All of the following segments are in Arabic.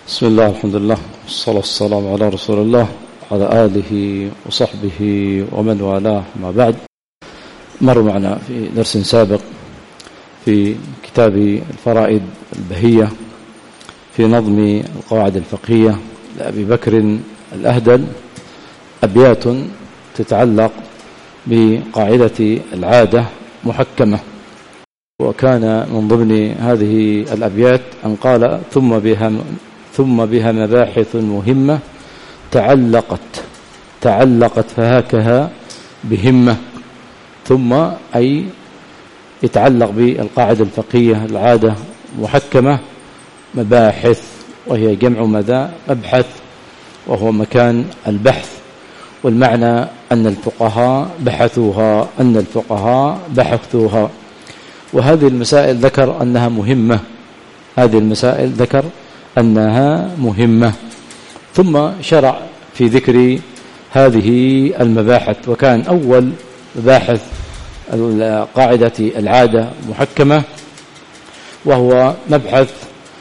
بسم الله الحمد لله والصلاة والسلام على رسول الله وعلى آله وصحبه ومن والاه. ما بعد، مر معنا في درس سابق في كتاب الفرائد البهية في نظم القواعد الفقهية لأبي بكر الأهدل أبيات تتعلق بقاعدة العادة محكمة، وكان من ضمن هذه الأبيات أن قال ثم بها مباحث مهمة تعلقت فهاكها بهمة. ثم أي يتعلق بالقاعدة الفقهية العادة محكمة مباحث، وهي جمع مبحث، وهو مكان البحث، والمعنى أن الفقهاء بحثوها. وهذه المسائل ذكر أنها مهمة، ثم شرع في ذكر هذه المباحث. وكان أول مباحث قاعدة العادة محكمة، وهو مبحث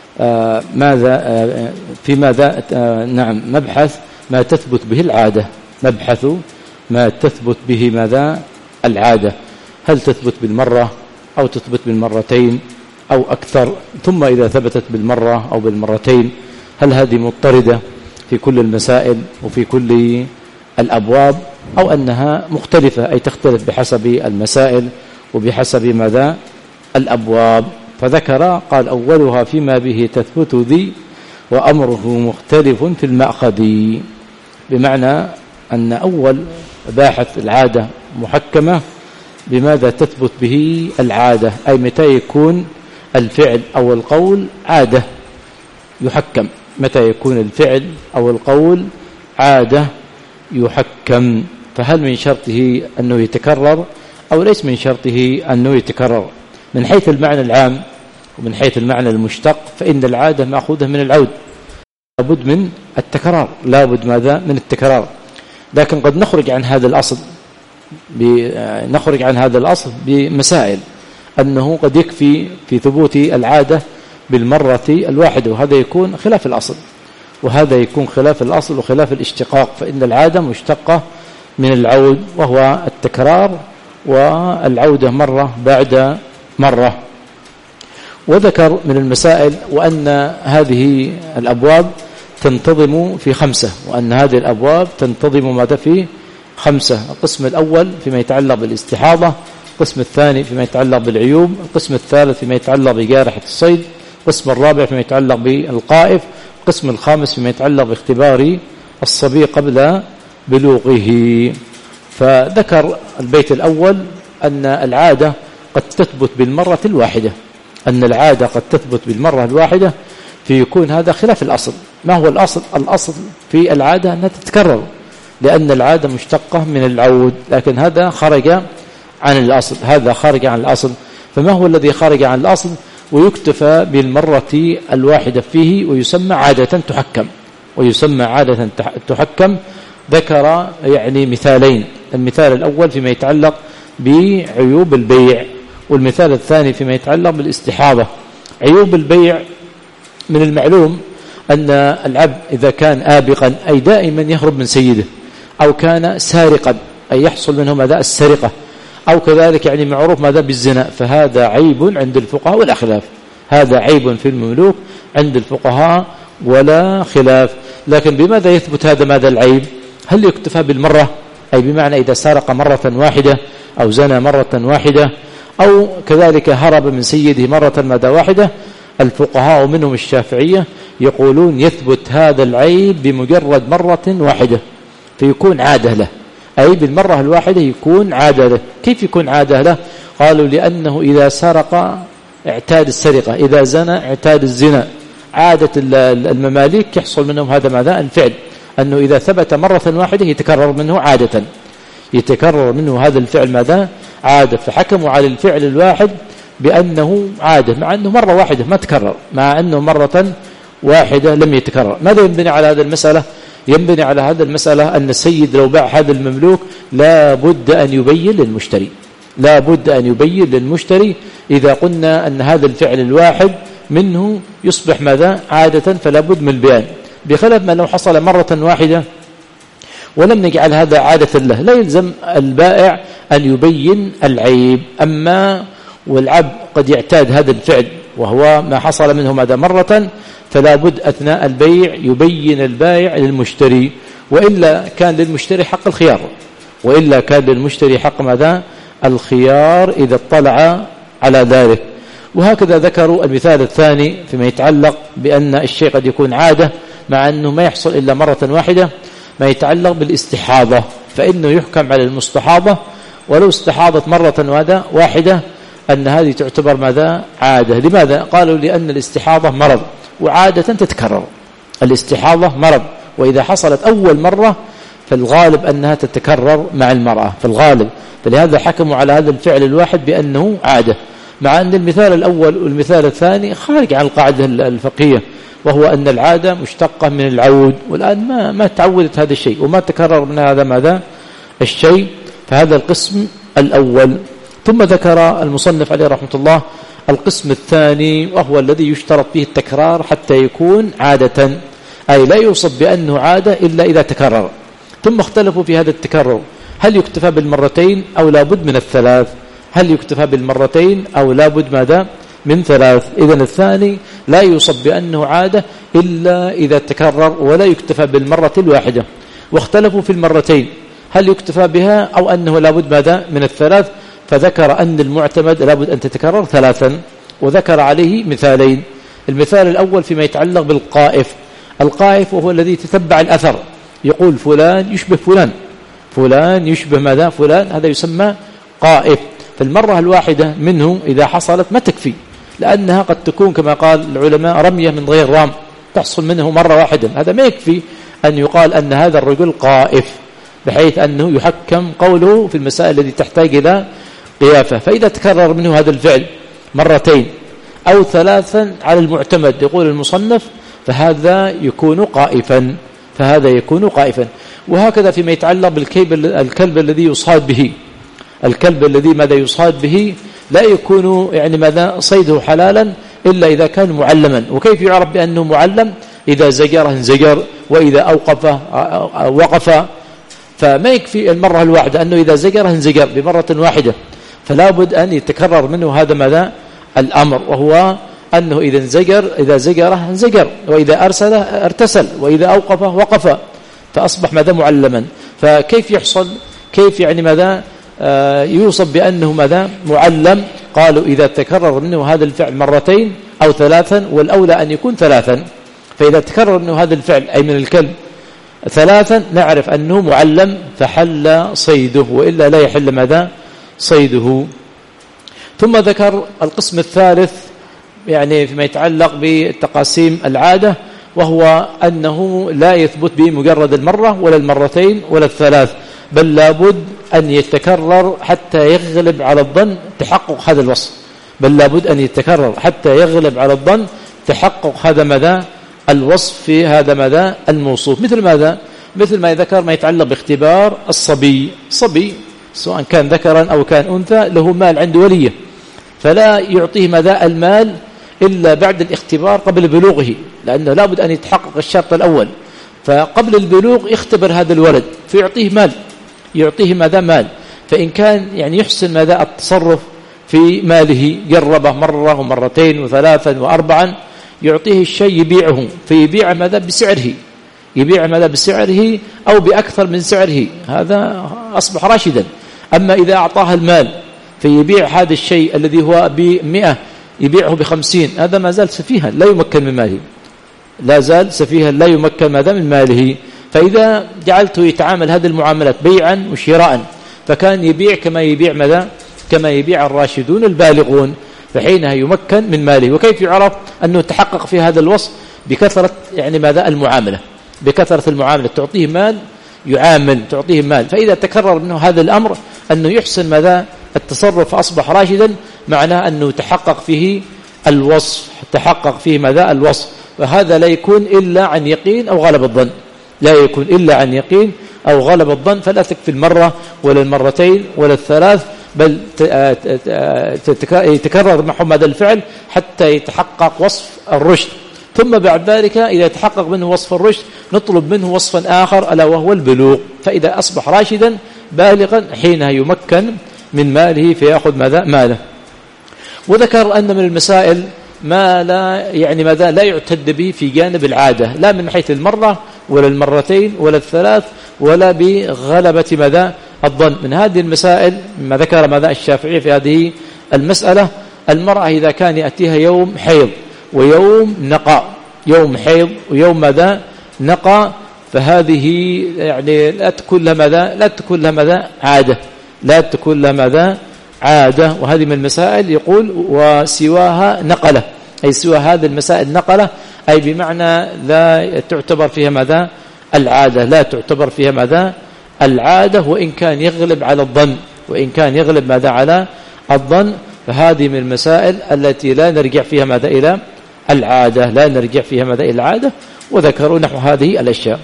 مبحث ما تثبت به العادة. مبحث ما تثبت به العادة، هل تثبت بالمرة أو تثبت بالمرتين أو أكثر؟ ثم إذا ثبتت بالمرة أو بالمرتين، هل هذه مضطردة في كل المسائل وفي كل الأبواب، أو أنها مختلفة أي تختلف بحسب المسائل وبحسب الأبواب؟ فذكر قال أولها فيما به تثبت ذي وأمره مختلف في المأخذ، بمعنى أن أول باحث العادة محكمة بماذا تثبت به العادة، أي متى يكون الفعل أو القول عادة يحكم، متى يكون الفعل أو القول عادة يحكم. فهل من شرطه أنه يتكرر أو ليس من شرطه أنه يتكرر؟ من حيث المعنى العام ومن حيث المعنى المشتق، فإن العادة مأخوذة من العود، لابد من التكرار، من التكرار. لكن قد نخرج عن هذا الأصل بمسائل، أنه قد يكفي في ثبوت العادة بالمرة الواحدة، وهذا يكون خلاف الأصل وخلاف الاشتقاق، فإن العادة مشتقة من العود وهو التكرار، والعودة مرة بعد مرة. وذكر من المسائل وأن هذه الأبواب تنتظم في 5، وأن هذه الأبواب تنتظم في 5. القسم الأول فيما يتعلق بالاستحاضة، القسم الثاني فيما يتعلق بالعيوب، القسم الثالث فيما يتعلق بجارحة الصيد، القسم الرابع فيما يتعلق بالقائف، القسم الخامس فيما يتعلق باختبار الصبي قبل بلوغه. فذكر البيت الأول أن العادة قد تثبت بالمرة الواحدة، فيكون هذا خلاف الأصل. ما هو الأصل؟ الأصل في العادة أنها تتكرر، لأن العادة مشتقة من العود، لكن هذا خرج عن الأصل. فما هو الذي خرج عن الأصل ويكتفى بالمرة الواحدة فيه ويسمى عادة تحكم؟ ذكر مثالين. المثال الأول فيما يتعلق بعيوب البيع، والمثال الثاني فيما يتعلق بالاستحاضة. عيوب البيع: من المعلوم أن العبد إذا كان آبقا أي دائما يهرب من سيده، أو كان سارقا أي يحصل منه السرقة، أو كذلك معروف بالزنا، فهذا عيب عند الفقهاء ولا خلاف، هذا عيب في المملوك عند الفقهاء ولا خلاف. لكن بماذا يثبت هذا العيب؟ هل يكتفى بالمرة، أي بمعنى إذا سرق مرة واحدة أو زنى مرة واحدة، أو كذلك هرب من سيده مرة واحدة؟ الفقهاء منهم الشافعية يقولون يثبت هذا العيب بمجرد مرة واحدة، فيكون عادة له، أي بالمرة الواحدة يكون عادة له. كيف يكون عادة له؟ قالوا لأنه إذا سرق اعتاد السرقة، إذا زنى اعتاد الزنا. عادة المماليك يحصل منهم هذا الفعل، أنه إذا ثبت مرة واحدة يتكرر منه هذا الفعل عادة، فحكموا على الفعل الواحد بأنه عادة، مع أنه مرة واحدة ما تكرر، مع أنه مرة واحدة لم يتكرر. ماذا ينبني على هذه المسألة؟ ينبني على هذا المسألة أن السيد لو باع هذا المملوك لا بد أن يبين للمشتري إذا قلنا أن هذا الفعل الواحد منه يصبح ماذا عادة، فلا بد من البيان، بخلاف ما لو حصل مرة واحدة ولم نجعل هذا عادة له، لا يلزم البائع أن يبين العيب. أما والعبد قد يعتاد هذا الفعل وهو ما حصل منه ماذا مرة، فلا بد أثناء البيع يبين البائع للمشتري، وإلا كان للمشتري حق الخيار، وإلا كان للمشتري حق ماذا الخيار إذا اطلع على ذلك. وهكذا ذكروا المثال الثاني فيما يتعلق بأن الشيء قد يكون عادة مع أنه ما يحصل إلا مرة واحدة، ما يتعلق بالاستحاضة، فإنه يحكم على المستحاضة ولو استحاضت مرة واحدة أن هذه تعتبر ماذا عادة. لماذا؟ قالوا لأن الاستحاضة مرض وعادة تتكرر، الاستحاضة مرض، وإذا حصلت أول مرة فالغالب أنها تتكرر مع المرأة، فالغالب، فلهذا حكموا على هذا الفعل الواحد بأنه عادة، مع أن المثال الأول والمثال الثاني خارج عن القاعدة الفقهية، وهو أن العادة مشتقة من العود، والآن ما تعودت هذا الشيء وما تكرر من هذا ماذا الشيء، فهذا القسم الأول. ثم ذكر المصنف عليه رحمة الله القسم الثاني، وهو الذي يشترط فيه التكرار حتى يكون عادة، أي لا يوصف بأنه عادة إلا إذا تكرر. ثم اختلفوا في هذا التكرر، هل يكتفى بالمرتين أو لا بد من الثلاث؟ هل يكتفى بالمرتين أو لا بد ماذا من ثلاث؟ إذن الثاني لا يوصف بأنه عادة إلا إذا تكرر، ولا يكتفى بالمرة الواحدة. واختلفوا في المرتين، هل يكتفى بها أو أنه لا بد ماذا من الثلاث؟ فذكر أن المعتمد لا بد أن تتكرر ثلاثا، وذكر عليه مثالين. المثال الأول فيما يتعلق بالقائف، القائف وهو الذي تتبع الأثر، يقول فلان يشبه فلان، فلان يشبه ماذا فلان، هذا يسمى قائف. فالمرة الواحدة منه إذا حصلت ما تكفي، لأنها قد تكون كما قال العلماء رمية من غير رام، تحصل منه مرة واحدة، هذا ما يكفي أن يقال أن هذا الرجل قائف، بحيث أنه يحكم قوله في المسائل التي تحتاج إلى قيافة. فإذا تكرر منه هذا الفعل مرتين أو ثلاثا على المعتمد يقول المصنف فهذا يكون قائفا، فهذا يكون قائفا. وهكذا فيما يتعلق بالكلب الذي يصاد به، الكلب الذي ماذا يصاد به لا يكون يعني ماذا صيده حلالا إلا إذا كان معلما. وكيف يعرف بأنه معلم؟ إذا زجره انزجر، وإذا أوقفه وقف، فما يكفي المرة الواحدة، أنه إذا زجره انزجر بمرة واحدة، فلا بد أن يتكرر منه هذا ماذا الأمر، وهو أنه إذا زجره انزجر، وإذا أرسله ارتسل، وإذا أوقفه وقف، فأصبح ماذا معلما. فكيف يحصل، كيف يعني ماذا يوصف بأنه ماذا معلم؟ قالوا إذا تكرر منه هذا الفعل مرتين أو ثلاثا، والأولى أن يكون ثلاثا. فإذا تكرر منه هذا الفعل أي من الكلب ثلاثا نعرف أنه معلم فحل صيده، وإلا لا يحل ماذا صيده. ثم ذكر القسم الثالث يعني فيما يتعلق بالتقاسيم العادة، وهو أنه لا يثبت به مجرد المرة ولا المرتين ولا الثلاث، بل لابد أن يتكرر حتى يغلب على الظن تحقق هذا الوصف، بل لابد أن يتكرر حتى يغلب على الظن تحقق هذا ماذا الوصف في هذا ماذا الموصوف. مثل ماذا؟ مثل ما ذكر ما يتعلق باختبار الصبي، صبي سواء كان ذكرا أو كان أنثى له مال عند وليه، فلا يعطيه ماذا المال إلا بعد الاختبار قبل بلوغه، لأنه لابد أن يتحقق الشرط الأول. فقبل البلوغ يختبر هذا الولد فيعطيه مال، يعطيه ماذا مال، فإن كان يعني يحسن ماذا التصرف في ماله، جربه مرة ومرتين وثلاثا وأربعا، يعطيه الشيء يبيعه، فيبيع ماذا بسعره، يبيع ماذا بسعره أو بأكثر من سعره، هذا أصبح راشدا. أما إذا أعطاه المال فيبيع هذا الشيء الذي هو ب100 يبيعه ب50، هذا ما زال سفيها لا يمكن من ماله، لا زال سفيها لا يمكن ماذا من ماله. فإذا جعلته يتعامل هذه المعاملات بيعا وشراء، فكان يبيع كما يبيع ماذا كما يبيع الراشدون البالغون، فحينها يمكن من ماله. وكيف يعرف أنه تحقق في هذا الوصف؟ بكثرة يعني ماذا المعاملة، بكثرة المعاملة، تعطيه مال يعامل، تعطيه مال. فإذا تكرر منه هذا الأمر أنه يحسن ماذا التصرف فأصبح راشدا، معناه أنه تحقق فيه الوصف، تحقق فيه ماذا الوصف. وهذا لا يكون إلا عن يقين أو غلب الظن، لا يكون إلا عن يقين أو غلب الظن، فلا تكفي المرة ولا المرتين ولا الثلاث، بل يتكرر معهم هذا الفعل حتى يتحقق وصف الرشد. ثم بعد ذلك إذا تحقق منه وصف الرشد نطلب منه وصفا آخر ألا وهو البلوغ، فإذا أصبح راشدا بالغا حينها يمكن من ماله فيأخذ ماله. وذكر أن من المسائل ما لا يعتد به في جانب العادة، لا من حيث المرة ولا المرتين ولا الثلاث ولا بغلبة الظن. من هذه المسائل ما ذكر الشافعي في هذه المسألة: المرأة إذا كان يأتيها يوم حيض ويوم نقاء، يوم حيض ويوم نقاء، فهذه لا تكون لها عادة، لا تكون لها عادة. وهذه من المسائل يقول وسواها نقلة، أي سوى هذه المسائل نقلة، أي بمعنى لا تعتبر فيها العادة، لا تعتبر فيها العادة، وإن كان يغلب على الظن، وإن كان يغلب على الظن، فهذه من المسائل التي لا نرجع فيها إلى العادة، لا نرجع فيها إلى العادة. وذكروا نحو هذه الأشياء.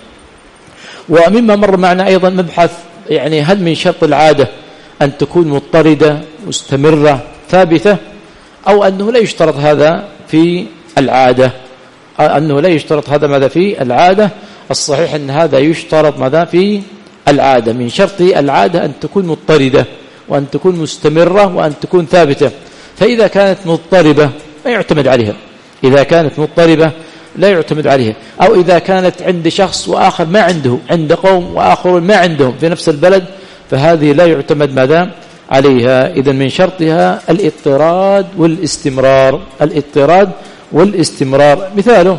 ومما مر معنا أيضا مبحث هل من شرط العادة أن تكون مضطردة مستمرة ثابتة، أو أنه لا يشترط هذا في العادة، أنه لا يشترط هذا في العادة. الصحيح أن هذا يشترط في العادة. من شرط العادة أن تكون مضطردة وأن تكون مستمرة وأن تكون ثابتة. فإذا كانت مضطربة لا يعتمد عليها، إذا كانت مضطربة لا يعتمد عليها، أو إذا كانت عند شخص وآخر ما عنده، عند قوم وآخرون ما عندهم في نفس البلد، فهذه لا يعتمد عليها. إذن من شرطها الاضطراد والاستمرار، الاضطراد والاستمرار. مثاله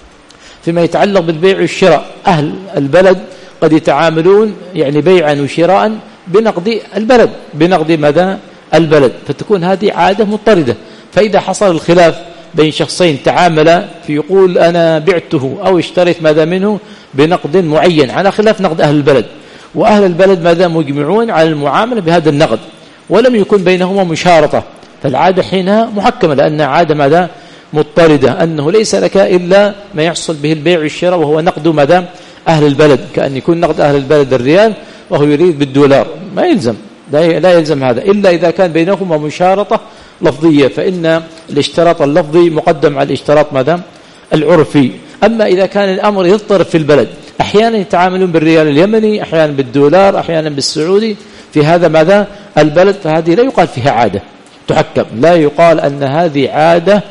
فيما يتعلق بالبيع والشراء، أهل البلد قد يتعاملون بيعا وشراء بنقد البلد، بنقد البلد، فتكون هذه عادة مضطردة. فإذا حصل الخلاف بين شخصين تعاملا فيقول أنا بعته أو اشتريت منه بنقد معين على خلاف نقد أهل البلد، وأهل البلد مجمعون على المعاملة بهذا النقد ولم يكن بينهما مشارطة، فالعادة حينها محكمة، لأن عادة مضطردة، أنه ليس لك إلا ما يحصل به البيع والشراء وهو نقد أهل البلد، كأن يكون نقد أهل البلد الريال وهو يريد بالدولار، ما يلزم، لا يلزم هذا إلا إذا كان بينهما مشارطة لفظية، فإن الاشتراط اللفظي مقدم على الاشتراط العرفي. أما إذا كان الأمر يضطرب في البلد، أحيانا يتعاملون بالريال اليمني، أحيانا بالدولار، أحيانا بالسعودي في هذا البلد، فهذه لا يقال فيها عادة تحكم، لا يقال أن هذه عادة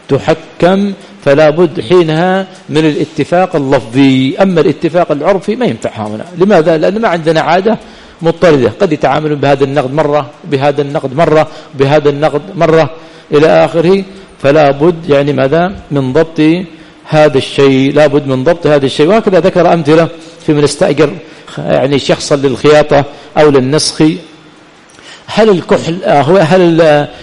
تحكم، فلا بد حينها من الاتفاق اللفظي. أما الاتفاق العرفي ما ينفع هنا. لماذا؟ لأن ما عندنا عادة مضطردة، قد يتعاملون بهذا النقد مرة، بهذا النقد مرة، بهذا النقد مرة إلى آخره. فلا بد من ضبط هذا الشيء، لا بد من ضبط هذا الشيء. وهكذا ذكر أمثلة في من استأجر شخصا للخياطة أو للنسخ. هل الكحل هل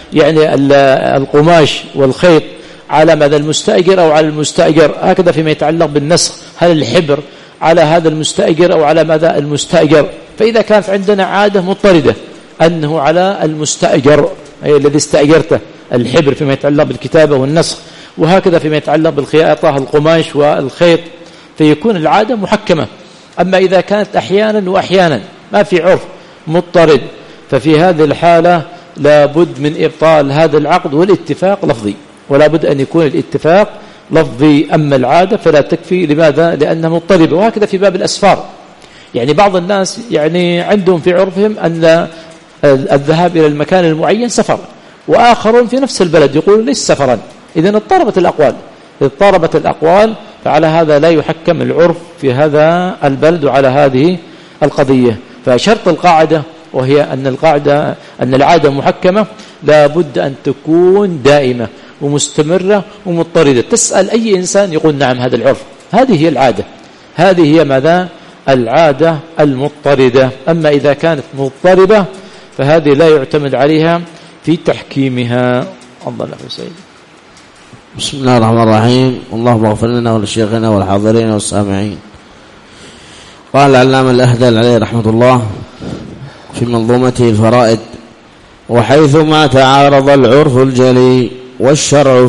القماش والخيط على المستأجر أو على المستأجر؟ هكذا فيما يتعلق بالنسخ، هل الحبر على هذا المستأجر أو على المستأجر؟ فإذا كانت عندنا عادة مضطردة أنه على المستأجر أي الذي استأجرته الحبر فيما يتعلق بالكتابة والنسخ، وهكذا فيما يتعلق بالخياطة القماش والخيط، فيكون العادة محكمة. أما إذا كانت أحيانا وأحيانا ما في عرف مضطرد، ففي هذه الحالة لا بد من إبطال هذا العقد والاتفاق لفظي، ولا بد أن يكون الاتفاق لفظي. أما العادة فلا تكفي. لماذا؟ لأنها مضطربة. وهكذا في باب الأسفار، بعض الناس عندهم في عرفهم أن الذهاب إلى المكان المعين سفر، وآخرون في نفس البلد يقولون ليس سفرا. إذن اضطربت الأقوال، فعلى هذا لا يحكم العرف في هذا البلد وعلى هذه القضية. فشرط القاعدة وهي أن العادة محكمة لا بد أن تكون دائمة ومستمرة ومضطردة. تسأل أي إنسان يقول نعم هذا العرف، هذه هي العادة، هذه هي العادة المضطردة. أما إذا كانت مضطربة فهذه لا يعتمد عليها في تحكيمها. الله سيد. بسم الله الرحمن الرحيم. اللهم اغفر لنا ولشيخنا والحاضرين والسامعين. قال العلامة الأهدل عليه رحمة الله في منظومته الفرائد: وحيثما تعارض العرف الجلي والشرع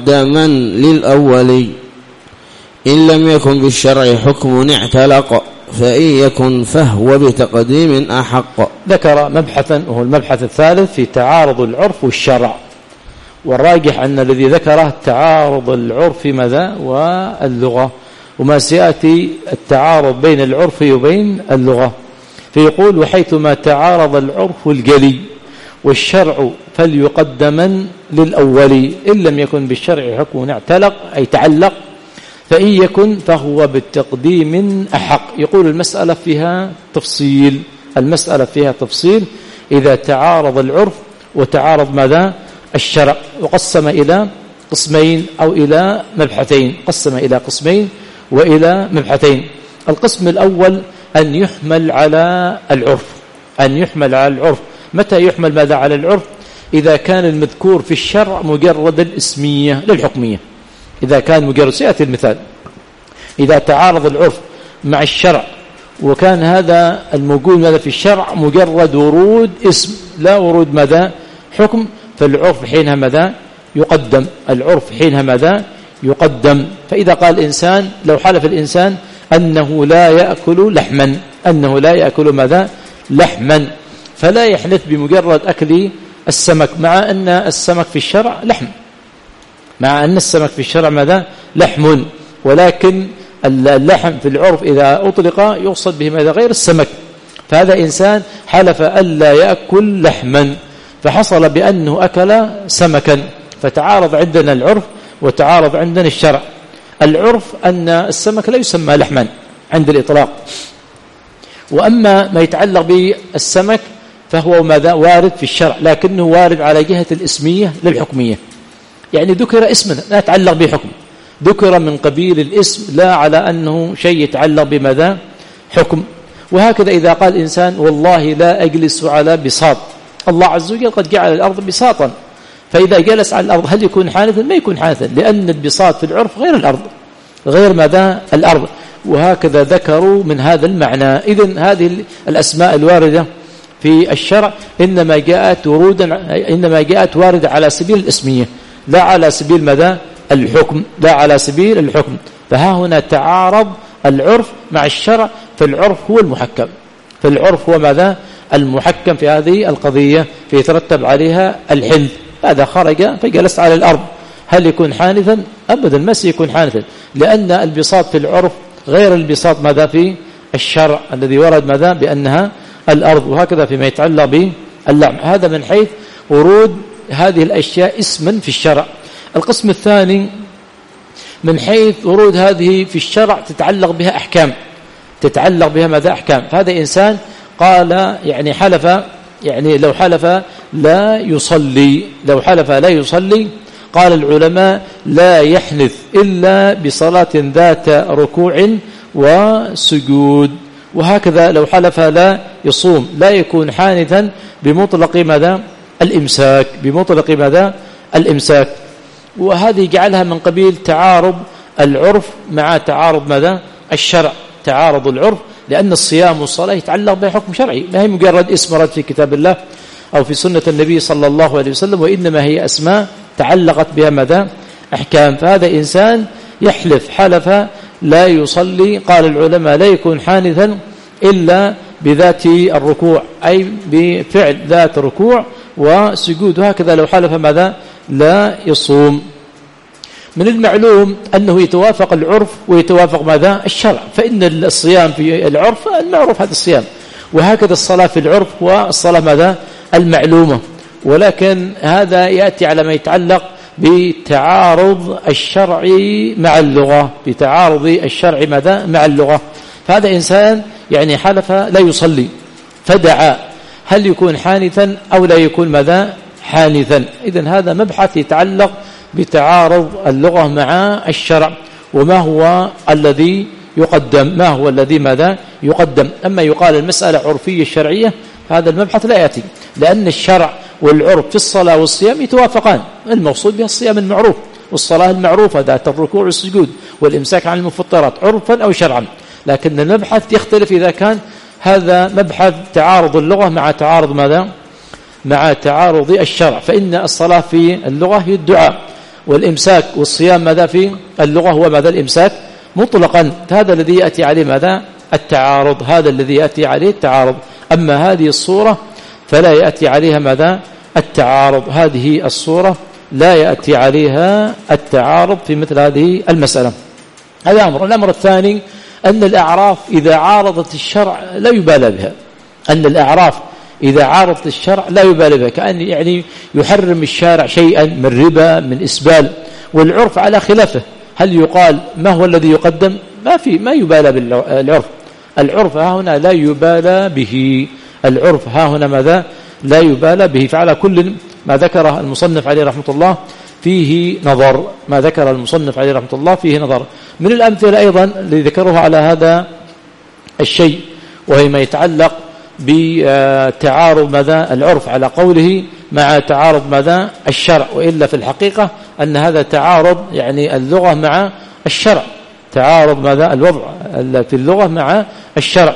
فليقدما للأول، إن لم يكن بالشرع حكم اعتلق فإن يكن فهو بتقديم أحق. ذكر مبحثا وهو المبحث الثالث في تعارض العرف والشرع، والراجح أن الذي ذكره تعارض العرف ماذا واللغة، وما سيأتي التعارض بين العرف وبين اللغة. فيقول وحيثما تعارض العرف الجلي والشرع فليقدما للأول إن لم يكن بالشرع حكم اعتلق أي تعلق، فإن يكن فهو بالتقديم أحق. يقول المسألة فيها تفصيل إذا تعارض العرف وتعارض ماذا الشرع، وقسم إلى قسمين أو إلى مبحثين، قسم إلى قسمين وإلى مبحثين. القسم الأول أن يحمل على العرف. متى يحمل ماذا على العرف؟ إذا كان المذكور في الشرع مجرد الاسمية للحكمية. إذا كان مجرد، سيأتي المثال، إذا تعارض العرف مع الشرع وكان هذا الموجود ماذا في الشرع مجرد ورود اسم لا ورود ماذا حكم، فالعرف حينها ماذا يقدم. فإذا قال الإنسان، لو حلف الإنسان أنه لا يأكل لحما، فلا يحنث بمجرد أكل السمك، مع أن السمك في الشرع ماذا لحم، ولكن اللحم في العرف إذا أطلق يقصد به ماذا غير السمك. فهذا إنسان حلف ألا يأكل لحما فحصل بأنه أكل سمكا، فتعارض عندنا العرف وتعارض عندنا الشرع. العرف أن السمك لا يسمى لحما عند الإطلاق، وأما ما يتعلق بالسمك فهو ماذا وارد في الشرع، لكنه وارد على جهة الاسمية للحكمية، يعني ذكر اسم لا يتعلق بحكم، ذكر من قبيل الاسم لا على أنه شيء يتعلق بماذا حكم. وهكذا إذا قال إنسان والله لا أجلس على بساط، الله عز وجل قد جعل الأرض بساطا، فإذا جلس على الأرض هل يكون حانثا؟ ما يكون حانثا، لأن البساط في العرف غير الأرض، غير ماذا الأرض. وهكذا ذكروا من هذا المعنى. إذن هذه الأسماء الواردة في الشرع إنما جاءت واردة على سبيل الاسمية لا على سبيل ماذا الحكم، فها هنا تعارض العرف مع الشرع، فالعرف هو المحكم، ماذا المحكم في هذه القضية، فيترتب عليها الحنث. هذا خرج فجلس على الأرض، هل يكون حانثا؟ أبدا ما سيكون حانثا، لأن البساط في العرف غير البساط ماذا في الشرع الذي ورد ماذا بأنها الأرض. وهكذا فيما يتعلق باللحم. هذا من حيث ورود هذه الأشياء اسما في الشرع. القسم الثاني من حيث ورود هذه في الشرع تتعلق بها أحكام، ماذا أحكام. فهذا إنسان قال يعني حلف، يعني لو حلف لا يصلي، قال العلماء لا يحنث إلا بصلاة ذات ركوع وسجود. وهكذا لو حلف لا يصوم لا يكون حانثا بمطلق ماذا الإمساك. وهذه جعلها من قبيل تعارض العرف مع تعارض ماذا الشرع، تعارض العرف، لأن الصيام والصلاة يتعلق بحكم شرعي، ما هي مجرد اسم رد في كتاب الله أو في سنة النبي صلى الله عليه وسلم، وإنما هي أسماء تعلقت بها ماذا أحكام. فهذا إنسان يحلف حلف لا يصلي، قال العلماء لا يكون حانثا إلا بذات الركوع، أي بفعل ذات ركوع وسجود. وهكذا لو حلف ماذا لا يصوم. من المعلوم أنه يتوافق العرف ويتوافق ماذا الشرع، فإن الصيام في العرف المعروف هذا الصيام، وهكذا الصلاة في العرف والصلاة ماذا المعلومة. ولكن هذا يأتي على ما يتعلق بتعارض الشرع مع اللغة، مع اللغة. فهذا إنسان يعني حلف لا يصلي فدعا، هل يكون حانثا أو لا يكون ماذا حانثا؟ إذن هذا مبحث يتعلق بتعارض اللغة مع الشرع، وما هو الذي ماذا يقدم. أما يقال المسألة عرفية الشرعية هذا المبحث لا يأتي، لأن الشرع والعرف في الصلاة والصيام يتوافقان، المقصود بها الصيام المعروف والصلاة المعروفة ذات الركوع والسجود والإمساك عن المفطرات عرفا أو شرعا. لكن المبحث يختلف إذا كان هذا مبحث تعارض اللغة مع تعارض الشرع، فإن الصلاة في اللغة هي الدعاء، والإمساك والصيام ماذا في اللغة هو ماذا الإمساك مطلقا. هذا الذي يأتي عليه ماذا التعارض، هذا الذي يأتي عليه التعارض. أما هذه الصورة فلا يأتي عليها ماذا؟ التعارض. هذه الصورة لا يأتي عليها التعارض في مثل هذه المسألة. هذا أمر. الأمر الثاني أن الأعراف إذا عارضت الشرع لا يبالى بها. أن الأعراف إذا عارضت الشرع لا يبالى بها، كأن يعني يحرم الشارع شيئا من ربا من إسبال، والعرف على خلافه. هل يقال ما هو الذي يقدم؟ ما يبالى بالعرف. العرف ها هنا لا يبالى به. العرف ها هنا ماذا؟ لا يبالى به. فعلى كل ما ذكره المصنف عليه رحمة الله فيه نظر. ما ذكر المصنف عليه رحمة الله فيه نظر. من الأمثلة أيضا اللي ذكروها على هذا الشيء وهي ما يتعلق بتعارض ماذا؟ العرف على قوله مع تعارض ماذا؟ الشرع. وإلا في الحقيقة أن هذا تعارض يعني اللغة مع الشرع، تعارض ماذا؟ الوضع في اللغة مع الشرع.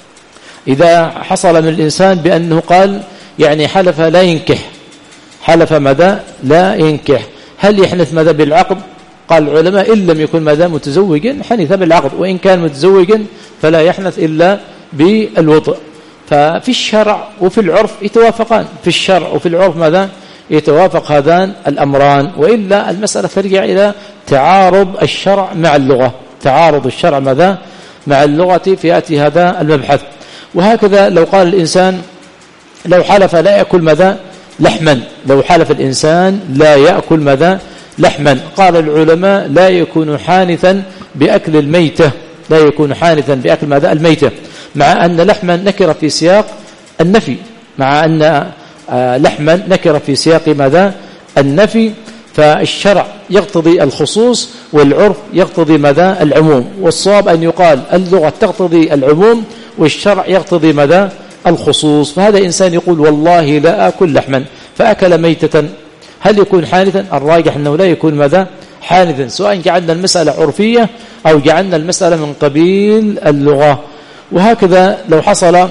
إذا حصل من الإنسان بأنه قال يعني حلف لا ينكح، حلف ماذا؟ لا ينكح، هل يحنث ماذا؟ بالعقد؟ قال العلماء إن لم يكن ماذا؟ متزوجا حنث بالعقد، وإن كان متزوجا فلا يحنث إلا بالوطء. ففي الشرع وفي العرف يتوافقان، في الشرع وفي العرف ماذا؟ يتوافق هذان الأمران. وإلا المسألة ترجع إلى تعارض الشرع مع اللغة، تعارض الشرع ماذا؟ مع اللغة في يأتي هذا المبحث. وهكذا لو قال الإنسان لو حلف لا يأكل ماذا؟ لحما، لو حلف الإنسان لا يأكل ماذا؟ لحما، قال العلماء لا يكون حانثا بأكل الميتة، لا يكون حانثا بأكل ماذا؟ الميتة، مع أن لحما نكر في سياق النفي، مع أن لحما نكر في سياق ماذا؟ النفي. فالشرع يقتضي الخصوص والعرف يقتضي ماذا؟ العموم. والصواب أن يقال اللغة تقتضي العموم والشرع يقتضي ماذا؟ الخصوص. فهذا إنسان يقول والله لا أكل لحما فأكل ميتة، هل يكون حانثا؟ الراجح أنه لا يكون ماذا؟ حانثا، سواء جعلنا المسألة عرفية أو جعلنا المسألة من قبيل اللغة. وهكذا لو حصل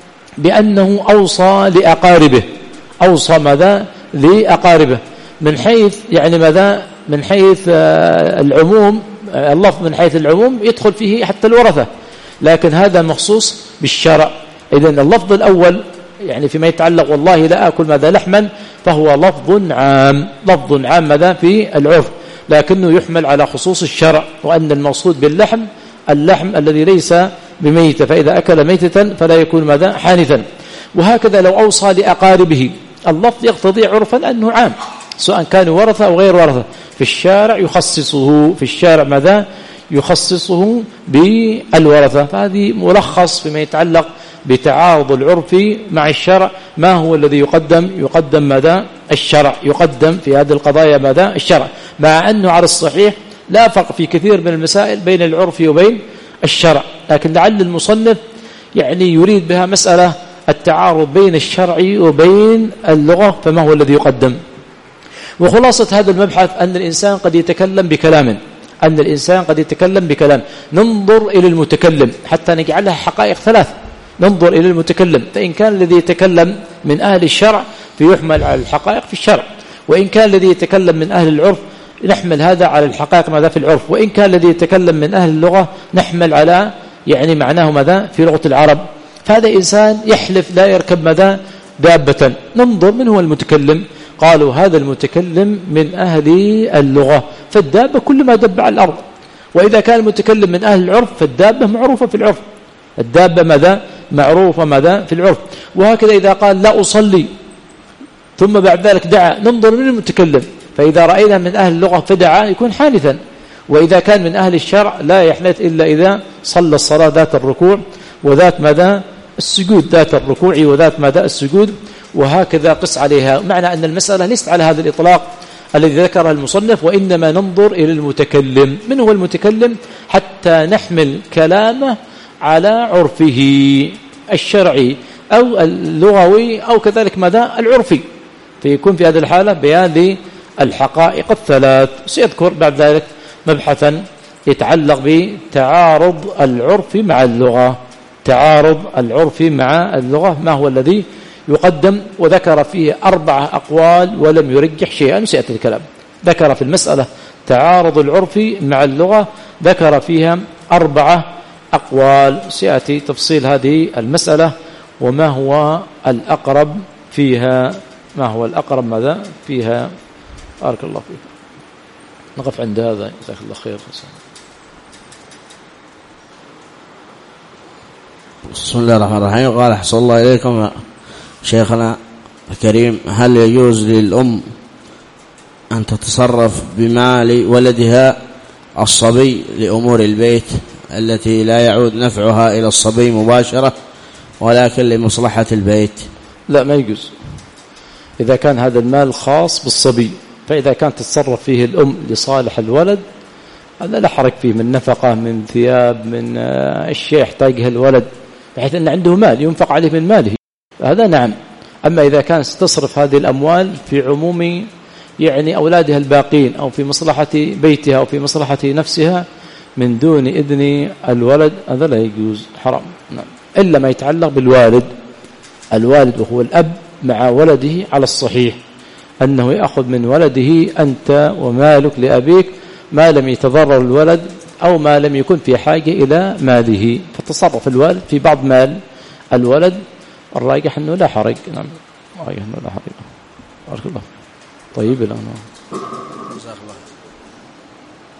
بأنه أوصى لأقاربه، أوصى ماذا؟ لأقاربه، من حيث يعني ماذا؟ من حيث العموم، اللفظ من حيث العموم يدخل فيه حتى الورثة، لكن هذا مخصوص بالشرع. إذن اللفظ الأول يعني فيما يتعلق والله لا أكل ماذا؟ لحما، فهو لفظ عام، لفظ عام ماذا؟ في العرف، لكنه يحمل على خصوص الشرع، وأن المقصود باللحم اللحم الذي ليس بميتة، فإذا أكل ميتة فلا يكون ماذا؟ حانثا. وهكذا لو أوصى لأقاربه، اللفظ يقتضي عرفا أنه عام، سواء كانوا ورثة أو غير ورثة، في الشارع يخصصه، في الشارع ماذا؟ يخصصه بالورثة. فهذه ملخص فيما يتعلق بتعارض العرف مع الشرع. ما هو الذي يقدم؟ يقدم ماذا؟ الشرع، يقدم في هذه القضايا ماذا؟ الشرع، مع أنه على الصحيح لا فرق في كثير من المسائل بين العرف وبين الشرع، لكن لعل المصنف يعني يريد بها مسألة التعارض بين الشرع وبين اللغة، فما هو الذي يقدم؟ وخلاصة هذا المبحث أن الإنسان قد يتكلم بكلام، أن الإنسان قد يتكلم بكلام، ننظر إلى المتكلم حتى نجعلها حقائق ثلاث، ننظر إلى المتكلم، فإن كان الذي يتكلم من أهل الشرع فيحمل على الحقائق في الشرع، وإن كان الذي يتكلم من أهل العرف نحمل هذا على الحقائق ماذا؟ في العرف، وإن كان الذي يتكلم من أهل اللغة نحمل على يعني معناه ماذا؟ في لغة العرب. فهذا إنسان يحلف لا يركب ماذا؟ دابة، ننظر من هو المتكلم، قالوا هذا المتكلم من أهل اللغة، فالدابة كل ما دب على الأرض. وإذا كان المتكلم من أهل العرف فالدابة معروفة في العرف، الدابة ماذا؟ معروفة ماذا؟ في العرف. وهكذا إذا قال لا أصلي ثم بعد ذلك دعا، ننظر من المتكلم، فإذا رأينا من أهل اللغة فدعا يكون حانثا، وإذا كان من أهل الشرع لا يحنث إلا إذا صلى الصلاة ذات الركوع وذات ماذا؟ السجود، ذات الركوع وذات ماذا؟ السجود. وهكذا قس عليها، معنى أن المسألة ليست على هذا الإطلاق الذي ذكره المصنف، وإنما ننظر إلى المتكلم، من هو المتكلم؟ حتى نحمل كلامه على عرفه الشرعي أو اللغوي أو كذلك ماذا؟ العرفي، فيكون في هذه الحالة بيان للحقائق الثلاث. سيذكر بعد ذلك مبحثا يتعلق بتعارض العرف مع اللغة، تعارض العرف مع اللغة، ما هو الذي يقدم؟ وذكر فيه 4 أقوال ولم يرجح شيئا، سيأتي الكلام. ذكر في المسألة تعارض العرف مع اللغة، ذكر فيها 4 أقوال، سيأتي تفصيل هذه المسألة وما هو الأقرب فيها، ما هو الأقرب ماذا فيها. بارك الله فيك. نقف عند هذا، جزاك الله خير. بسم الله الرحمن الرحيم. قال أحسن الله إليكم شيخنا الكريم، هل يجوز للأم أن تتصرف بمال ولدها الصبي لأمور البيت التي لا يعود نفعها إلى الصبي مباشرة ولكن لمصلحة البيت؟ لا، ما يجوز. إذا كان هذا المال خاص بالصبي، فإذا كانت تتصرف فيه الأم لصالح الولد هذا لا حرج فيه، من نفقة، من ثياب، من أشياء يحتاجها الولد، بحيث أن عنده مال ينفق عليه من ماله، هذا نعم. أما إذا كانت تصرف هذه الأموال في عموم يعني أولادها الباقين أو في مصلحة بيتها أو في مصلحة نفسها من دون إذن الولد، هذا لا يجوز، حرام. نعم. إلا ما يتعلق بالوالد، الوالد وهو الأب مع ولده على الصحيح أنه يأخذ من ولده أنت ومالك لأبيك ما لم يتضرر الولد أو ما لم يكن في حاجة إلى ماله، فتصرف الوالد في بعض مال الولد، الراجح أنه لا حرج. نعم، الراجح أنه لا حرج. بارك الله. طيب الآن